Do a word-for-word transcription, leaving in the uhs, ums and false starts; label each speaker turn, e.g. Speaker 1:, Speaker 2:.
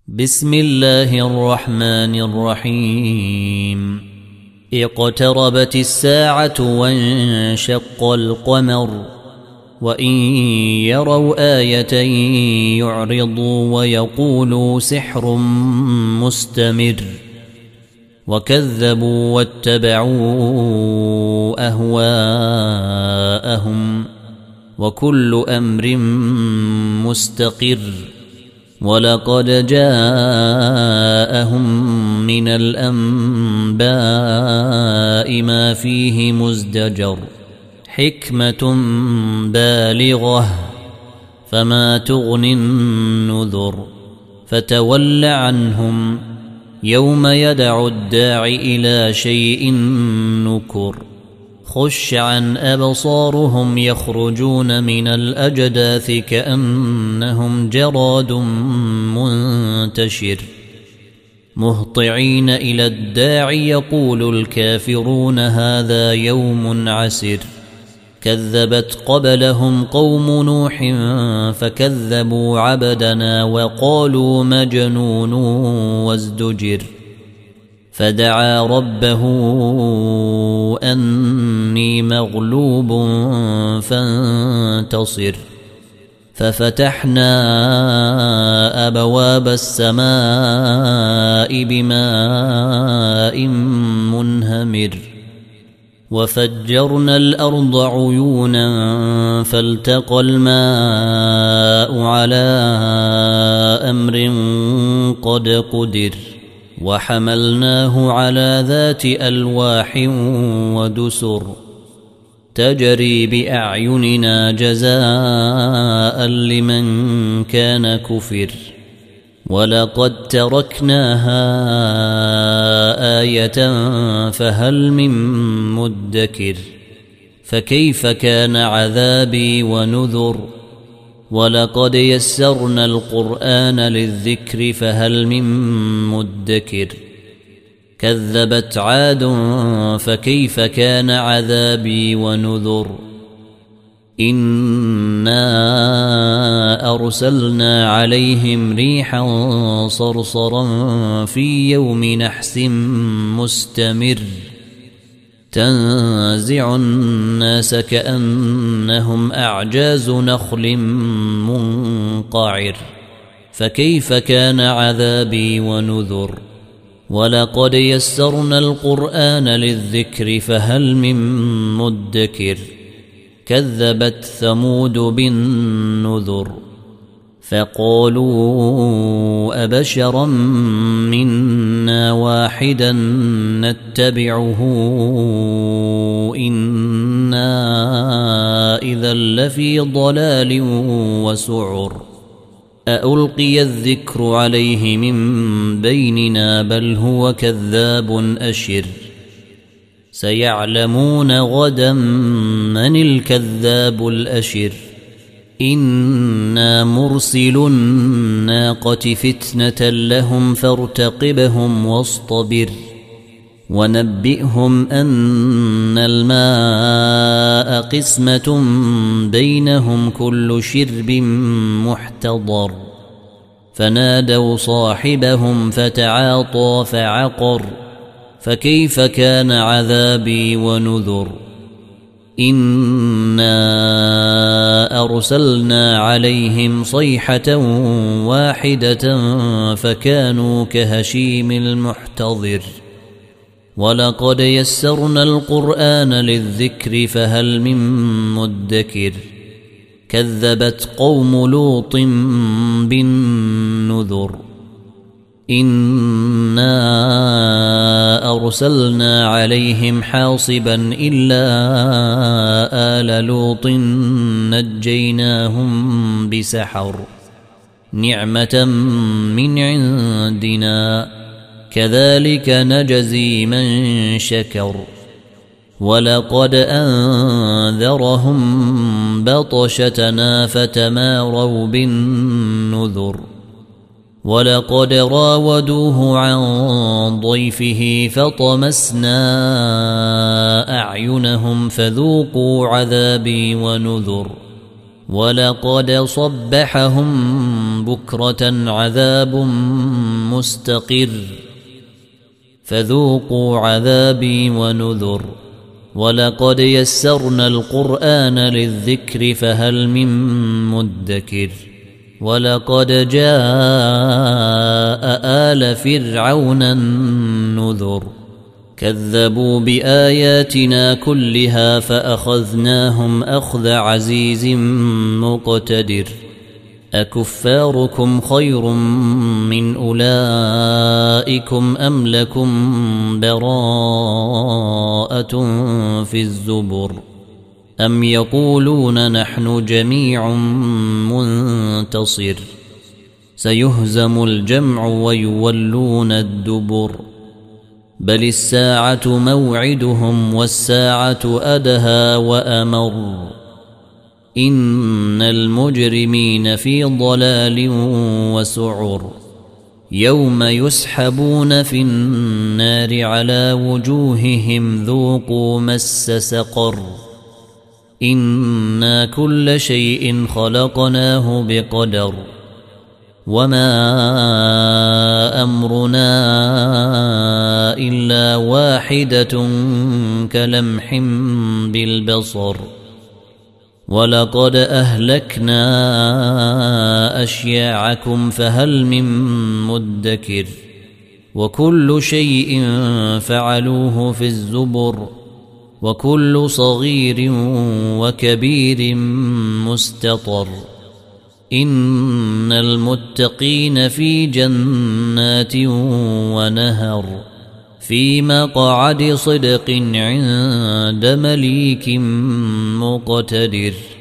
Speaker 1: بسم الله الرحمن الرحيم. اقتربت الساعة وانشق القمر وإن يروا آية يعرضوا ويقولوا سحر مستمر وكذبوا واتبعوا أهواءهم وكل أمر مستقر ولقد جاءهم من الأنباء ما فيه مزدجر حكمة بالغة فما تغني النذر فتول عنهم يوم يدعو الداع إلى شيء نكر خش عن أبصارهم يخرجون من الأجداث كأنهم جراد منتشر مهطعين إلى الداع يقول الكافرون هذا يوم عسر كذبت قبلهم قوم نوح فكذبوا عبدنا وقالوا مجنون وازدجر فدعا ربه أني مغلوب فانتصر ففتحنا أبواب السماء بماء منهمر وفجرنا الأرض عيونا فالتقى الماء على أمر قد قدر وحملناه على ذات ألواح ودسر تجري بأعيننا جزاء لمن كان كفر ولقد تركناها آية فهل من مدكر فكيف كان عذابي ونذر ولقد يسرنا القرآن للذكر فهل من مدكر كذبت عاد فكيف كان عذابي ونذر إنا أرسلنا عليهم ريحا صرصرا في يوم نحس مستمر تنزع الناس كأنهم أعجاز نخل منقعر فكيف كان عذابي ونذر ولقد يسرنا القرآن للذكر فهل من مدكر كذبت ثمود بالنذر فقالوا أبشرا منا واحدا نتبعه إنا إذا لفي ضلال وسعر أألقي الذكر عليه من بيننا بل هو كذاب أشر سيعلمون غدا من الكذاب الأشر إنا مرسل الناقة فتنة لهم فارتقبهم واصطبر ونبئهم أن الماء قسمة بينهم كل شرب محتضر فنادوا صاحبهم فتعاطى فعقر فكيف كان عذابي ونذر إنا أرسلنا عليهم صيحة واحدة فكانوا كهشيم المحتضر ولقد يسرنا القرآن للذكر فهل من مدكر كذبت قوم لوط بالنذر إنا أرسلنا عليهم حاصبا إلا آل لوط نجيناهم بسحر نعمة من عندنا كذلك نجزي من شكر ولقد أنذرهم بطشتنا فتماروا بالنذر ولقد راودوه عن ضيفه فطمسنا أعينهم فذوقوا عذابي ونذر ولقد صبحهم بكرة عذاب مستقر فذوقوا عذابي ونذر ولقد يسرنا القرآن للذكر فهل من مدكر ولقد جاء آل فرعون النذر كذبوا بآياتنا كلها فأخذناهم أخذ عزيز مقتدر أكفاركم خير من أولئكم أم لكم براءة في الزبر أم يقولون نحن جميع منتصر سيهزم الجمع ويولون الدبر بل الساعة موعدهم والساعة أدهى وأمر إن المجرمين في ضلال وسعر يوم يسحبون في النار على وجوههم ذوقوا مس سقر إنا كل شيء خلقناه بقدر وما أمرنا إلا واحدة كلمح بالبصر ولقد أهلكنا أشياعكم فهل من مدكر وكل شيء فعلوه في الزبر وكل صغير وكبير مستطر إن المتقين في جنات ونهر في مقعد صدق عند مليك مقتدر.